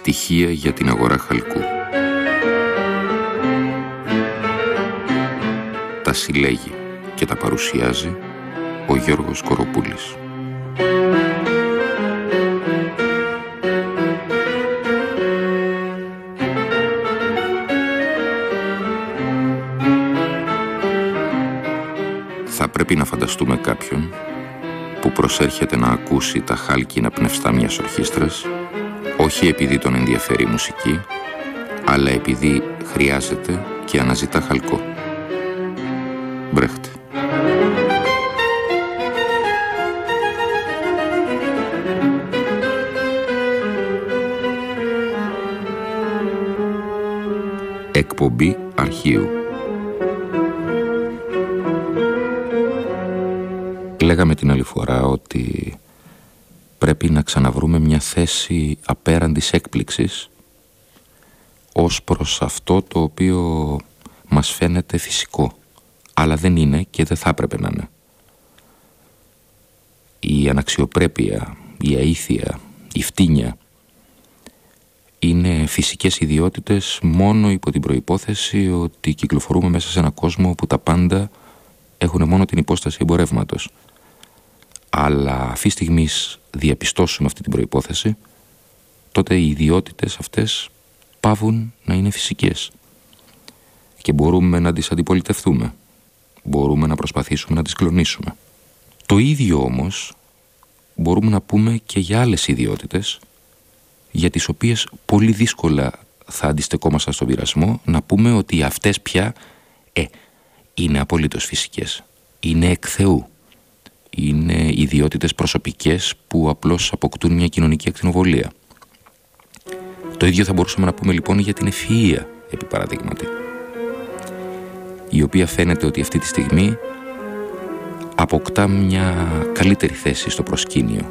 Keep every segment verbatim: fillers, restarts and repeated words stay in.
Στοιχεία για την αγορά χαλκού. Τα συλλέγει και τα παρουσιάζει ο Γιώργος Κοροπούλης. Θα πρέπει να φανταστούμε κάποιον που προσέρχεται να ακούσει τα χάλκινα πνευστά μιας ορχήστρας, όχι επειδή τον ενδιαφέρει η μουσική, αλλά επειδή χρειάζεται και αναζητά χαλκό. Μπρέχτ. Εκπομπή αρχείου. Λέγαμε την άλλη φορά ότι πρέπει να ξαναβρούμε μια θέση απέραντης έκπληξης ως προς αυτό το οποίο μας φαίνεται φυσικό, αλλά δεν είναι και δεν θα έπρεπε να είναι. Η αναξιοπρέπεια, η αήθεια, η φτύνια είναι φυσικές ιδιότητες μόνο υπό την προϋπόθεση ότι κυκλοφορούμε μέσα σε έναν κόσμο όπου τα πάντα έχουν μόνο την υπόσταση εμπορεύματος. Αλλά αυτή τη στιγμή διαπιστώσουμε αυτή την προϋπόθεση, τότε οι ιδιότητες αυτές πάβουν να είναι φυσικές και μπορούμε να τις αντιπολιτευτούμε, μπορούμε να προσπαθήσουμε να τις κλονίσουμε. Το ίδιο όμως μπορούμε να πούμε και για άλλες ιδιότητες, για τις οποίες πολύ δύσκολα θα αντιστεκόμασταν στον πειρασμό να πούμε ότι αυτές πια ε, είναι απολύτως φυσικές, είναι εκ Θεού. Είναι ιδιότητες προσωπικές που απλώς αποκτούν μια κοινωνική ακτινοβολία. Το ίδιο θα μπορούσαμε να πούμε λοιπόν για την ευφυΐα, επί παραδείγματι, η οποία φαίνεται ότι αυτή τη στιγμή αποκτά μια καλύτερη θέση στο προσκήνιο.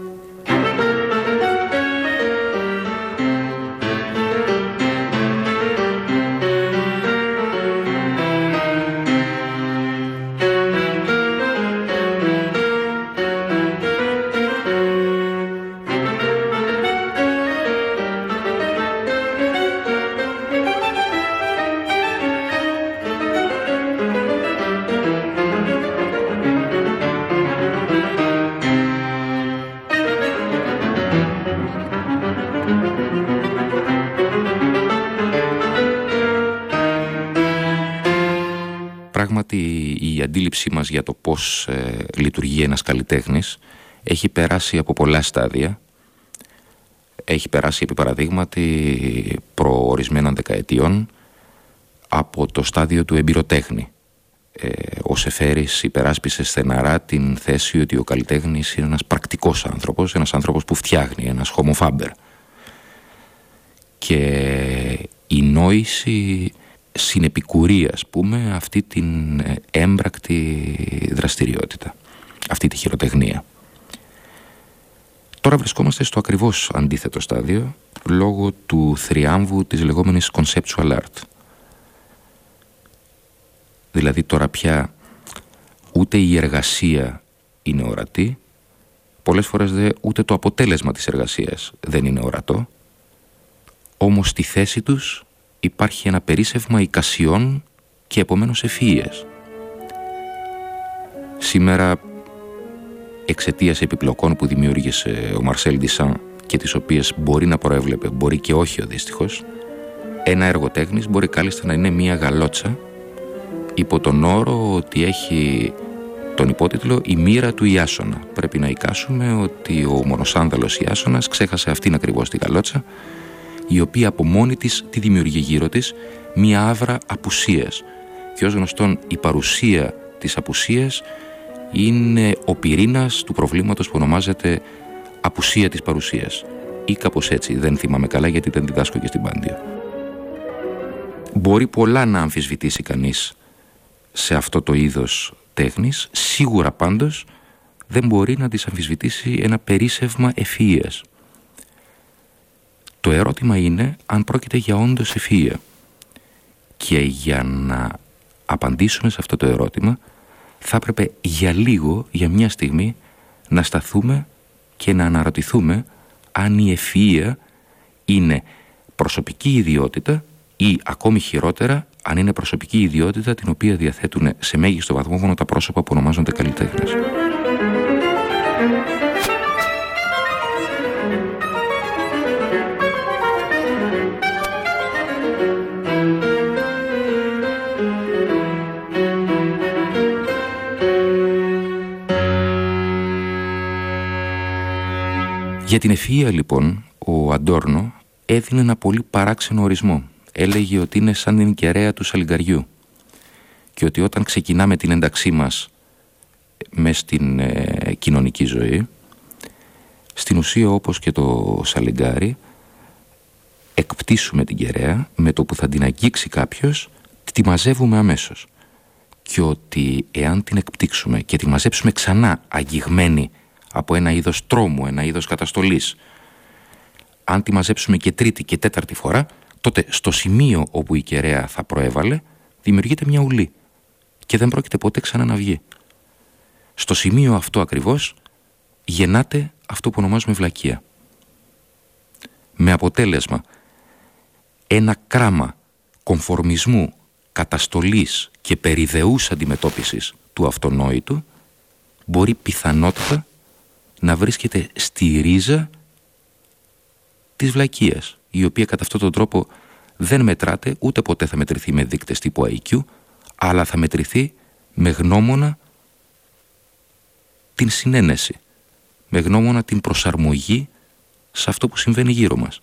Πράγματι η αντίληψή μας για το πώς ε, λειτουργεί ένας καλλιτέχνης έχει περάσει από πολλά στάδια. Έχει περάσει επί παραδείγματι προορισμένων δεκαετιών από το στάδιο του εμπειροτέχνη. Ε, ο Σεφέρης υπεράσπισε στεναρά την θέση ότι ο καλλιτέχνης είναι ένας πρακτικός άνθρωπος, ένας άνθρωπος που φτιάχνει, ένας homo faber. Και η νόηση συνεπικουρεί, ας πούμε, αυτή την έμπρακτη δραστηριότητα, αυτή τη χειροτεχνία. Τώρα βρισκόμαστε στο ακριβώς αντίθετο στάδιο λόγω του θριάμβου της λεγόμενης conceptual art. Δηλαδή τώρα πια ούτε η εργασία είναι ορατή, πολλές φορές δε ούτε το αποτέλεσμα της εργασίας δεν είναι ορατό, όμως στη θέση τους υπάρχει ένα περίσσευμα εικασιών και επομένως ευφυΐας. Σήμερα, εξαιτίας επιπλοκών που δημιούργησε ο Μαρσέλ Ντισάν και τις οποίες μπορεί να προέβλεπε, μπορεί και όχι ο δύστιχος, ένα έργο τέχνης μπορεί κάλλιστα να είναι μία γαλότσα υπό τον όρο ότι έχει τον υπότιτλο «Η μοίρα του Ιάσονα». Πρέπει να εικάσουμε ότι ο μονοσάνδαλος Ιάσονας ξέχασε αυτήν ακριβώς τη γαλότσα, η οποία από μόνη της τη δημιουργεί γύρω της μία άβρα απουσίας. Και ως γνωστόν η παρουσία της απουσίας είναι ο πυρήνας του προβλήματος που ονομάζεται απουσία της παρουσίας. Ή κάπως έτσι, δεν θυμάμαι καλά γιατί δεν διδάσκω και στην Πάντιο. Μπορεί πολλά να αμφισβητήσει κανείς σε αυτό το είδος τέχνης, σίγουρα πάντως δεν μπορεί να τις αμφισβητήσει ένα περίσσευμα ευφυΐας. Το ερώτημα είναι αν πρόκειται για όντως ευφυΐα. Και για να απαντήσουμε σε αυτό το ερώτημα θα έπρεπε για λίγο, για μια στιγμή, να σταθούμε και να αναρωτηθούμε αν η ευφυΐα είναι προσωπική ιδιότητα ή ακόμη χειρότερα αν είναι προσωπική ιδιότητα την οποία διαθέτουν σε μέγιστο βαθμό μόνο τα πρόσωπα που ονομάζονται καλλιτέχνες. Για την ευφυΐα λοιπόν ο Αντόρνο έδινε ένα πολύ παράξενο ορισμό. Έλεγε ότι είναι σαν την κεραία του σαλιγκαριού και ότι όταν ξεκινάμε την ένταξή μας μες στην ε, κοινωνική ζωή, στην ουσία όπως και το σαλιγκάρι, εκπτήσουμε την κεραία, με το που θα την αγγίξει κάποιος τη μαζεύουμε αμέσως, και ότι εάν την εκπτύξουμε και τη μαζέψουμε ξανά αγγιγμένη από ένα είδος τρόμου, ένα είδος καταστολής, αν τη μαζέψουμε και τρίτη και τέταρτη φορά, τότε στο σημείο όπου η κεραία θα προέβαλε δημιουργείται μια ουλή και δεν πρόκειται ποτέ ξανά να βγει. Στο σημείο αυτό ακριβώς γεννάται αυτό που ονομάζουμε βλακεία, με αποτέλεσμα ένα κράμα κομφορμισμού, καταστολής και περιδεούς αντιμετώπισης του αυτονόητου μπορεί πιθανότατα να βρίσκεται στη ρίζα της βλακείας, η οποία κατά αυτόν τον τρόπο δεν μετράται, ούτε ποτέ θα μετρηθεί με δείκτες τύπου άι κιου, αλλά θα μετρηθεί με γνώμονα την συνένεση, με γνώμονα την προσαρμογή σε αυτό που συμβαίνει γύρω μας.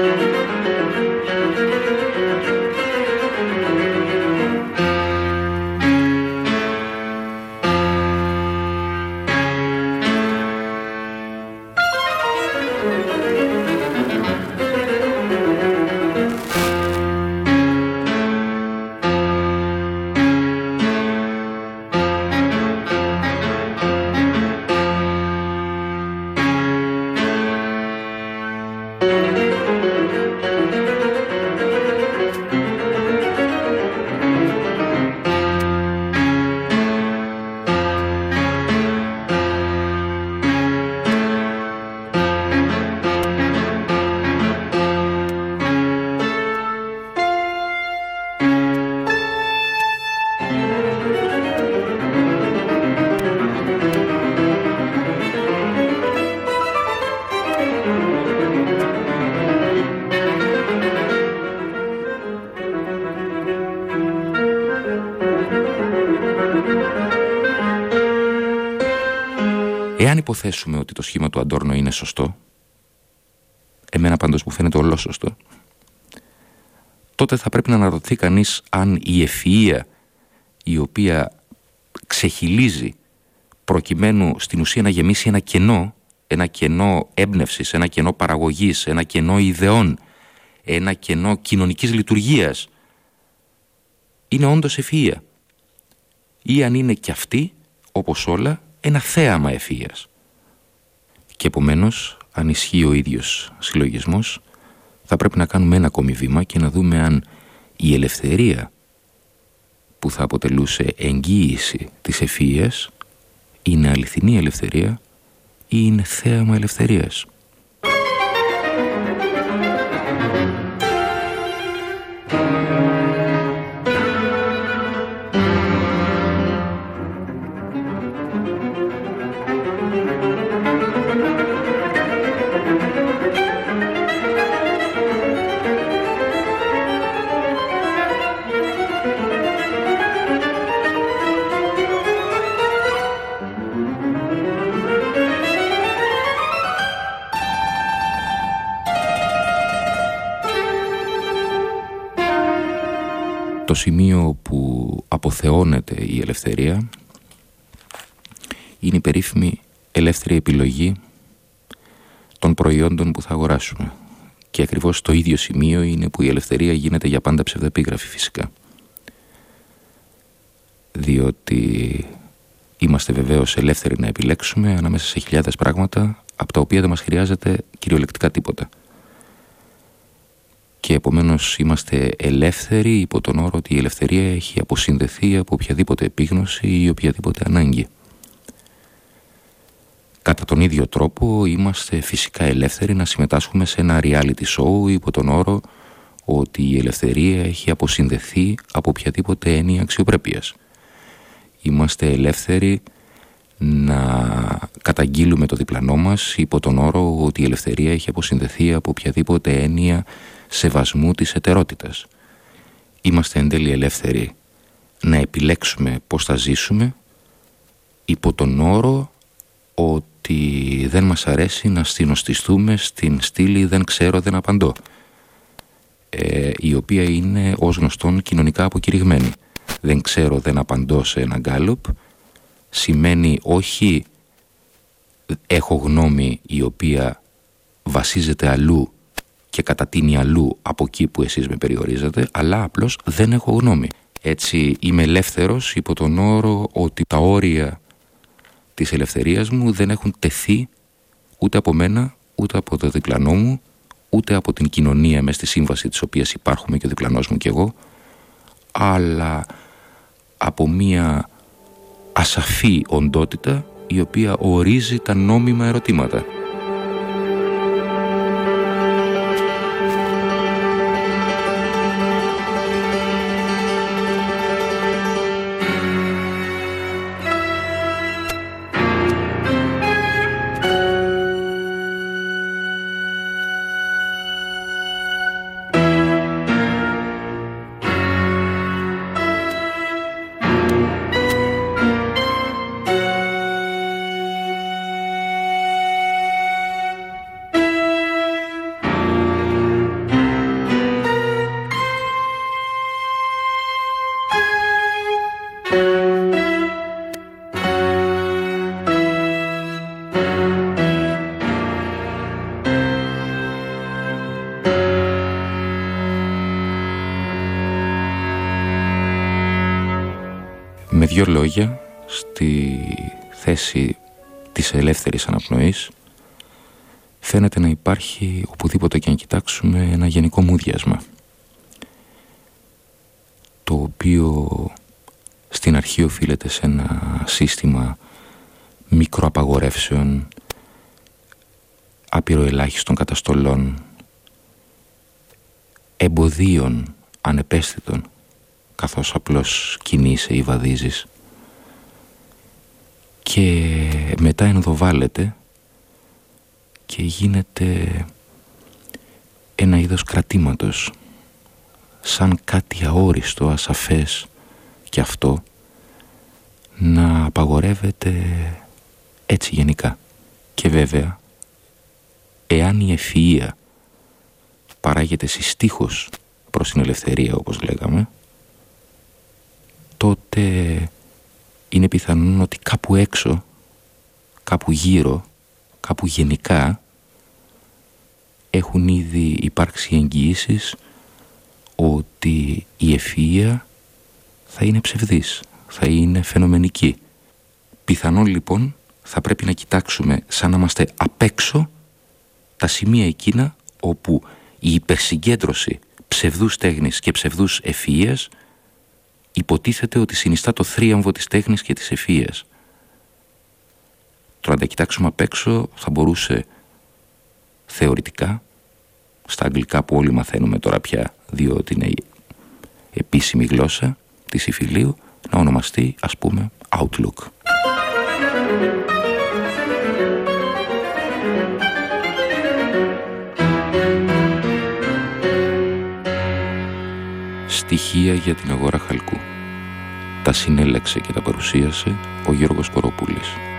Εάν υποθέσουμε ότι το σχήμα του Αντόρνο είναι σωστό, εμένα πάντως μου φαίνεται ολόσωστο, τότε θα πρέπει να αναρωτηθεί κανείς αν η ευφυΐα η οποία ξεχυλίζει προκειμένου στην ουσία να γεμίσει ένα κενό, ένα κενό έμπνευσης, ένα κενό παραγωγής, ένα κενό ιδεών, ένα κενό κοινωνικής λειτουργίας, είναι όντως ευφυΐα, ή αν είναι κι αυτή, όπως όλα, ένα θέαμα ευφυΐας. Και επομένως, αν ισχύει ο ίδιος συλλογισμός, θα πρέπει να κάνουμε ένα ακόμη βήμα και να δούμε αν η ελευθερία που θα αποτελούσε εγγύηση της ευφυΐας είναι αληθινή ελευθερία ή είναι θέαμα ελευθερίας. Το σημείο που αποθεώνεται η ελευθερία είναι η περίφημη ελεύθερη επιλογή των προϊόντων που θα αγοράσουμε. Και ακριβώς το ίδιο σημείο είναι που η ελευθερία γίνεται για πάντα ψευδεπίγραφη φυσικά. Διότι είμαστε βεβαίως ελεύθεροι να επιλέξουμε ανάμεσα σε χιλιάδες πράγματα από τα οποία δεν μας χρειάζεται κυριολεκτικά τίποτα. Και επομένως είμαστε ελεύθεροι υπό τον όρο ότι η ελευθερία έχει αποσυνδεθεί από οποιαδήποτε επίγνωση ή οποιαδήποτε ανάγκη. Κατά τον ίδιο τρόπο είμαστε φυσικά ελεύθεροι να συμμετάσχουμε σε ένα reality show υπό τον όρο ότι η ελευθερία έχει αποσυνδεθεί από οποιαδήποτε έννοια αξιοπρέπειας. Είμαστε ελεύθεροι να καταγγείλουμε το διπλανό μας υπό τον όρο ότι η ελευθερία έχει αποσυνδεθεί από οποιαδήποτε έννοια σεβασμού της εταιρότητας. Είμαστε εν τέλει ελεύθεροι να επιλέξουμε πώς θα ζήσουμε υπό τον όρο ότι δεν μας αρέσει να συνοστιστούμε στην στήλη «δεν ξέρω, δεν απαντώ», ε, η οποία είναι ως γνωστόν κοινωνικά αποκηρυγμένη. «Δεν ξέρω, δεν απαντώ» σε ένα γκάλοπ σημαίνει όχι έχω γνώμη η οποία βασίζεται αλλού και κατατείνει αλλού από εκεί που εσείς με περιορίζετε, αλλά απλώς δεν έχω γνώμη. Έτσι είμαι ελεύθερος υπό τον όρο ότι τα όρια της ελευθερίας μου δεν έχουν τεθεί ούτε από μένα, ούτε από το διπλανό μου, ούτε από την κοινωνία μες στη σύμβαση της οποίας υπάρχουμε και ο διπλανός μου και εγώ, αλλά από μία ασαφή οντότητα η οποία ορίζει τα νόμιμα ερωτήματα. Με δύο λόγια, στη θέση της ελεύθερης αναπνοής φαίνεται να υπάρχει, οπουδήποτε και αν κοιτάξουμε, ένα γενικό μούδιασμα, το οποίο στην αρχή οφείλεται σε ένα σύστημα μικροαπαγορεύσεων, άπειρο ελάχιστων καταστολών, εμποδίων ανεπαίσθητων, καθώς απλώς κινείσαι ή βαδίζεις, και μετά ενδοβάλλεται και γίνεται ένα είδος κρατήματος, σαν κάτι αόριστο, ασαφές, και αυτό να απαγορεύεται έτσι γενικά. Και βέβαια, εάν η ευφυΐα παράγεται συστίχως προς την ελευθερία, όπως λέγαμε, τότε είναι πιθανόν ότι κάπου έξω, κάπου γύρω, κάπου γενικά έχουν ήδη υπάρξει εγγυήσεις ότι η ευφυΐα θα είναι ψευδής, θα είναι φαινομενική. Πιθανόν λοιπόν θα πρέπει να κοιτάξουμε σαν να είμαστε απ' έξω τα σημεία εκείνα όπου η υπερσυγκέντρωση ψευδούς τέχνης και ψευδούς ευφυΐας υποτίθεται ότι συνιστά το θρίαμβο της τέχνης και της ευφυΐας. Τώρα αν τα κοιτάξουμε απ' έξω θα μπορούσε θεωρητικά, στα αγγλικά που όλοι μαθαίνουμε τώρα πια διότι είναι η επίσημη γλώσσα της υφηλίου, να ονομαστεί ας πούμε Outlook. Στοιχεία για την αγορά χαλκού. Τα συνέλεξε και τα παρουσίασε ο Γιώργος Κοροπούλης.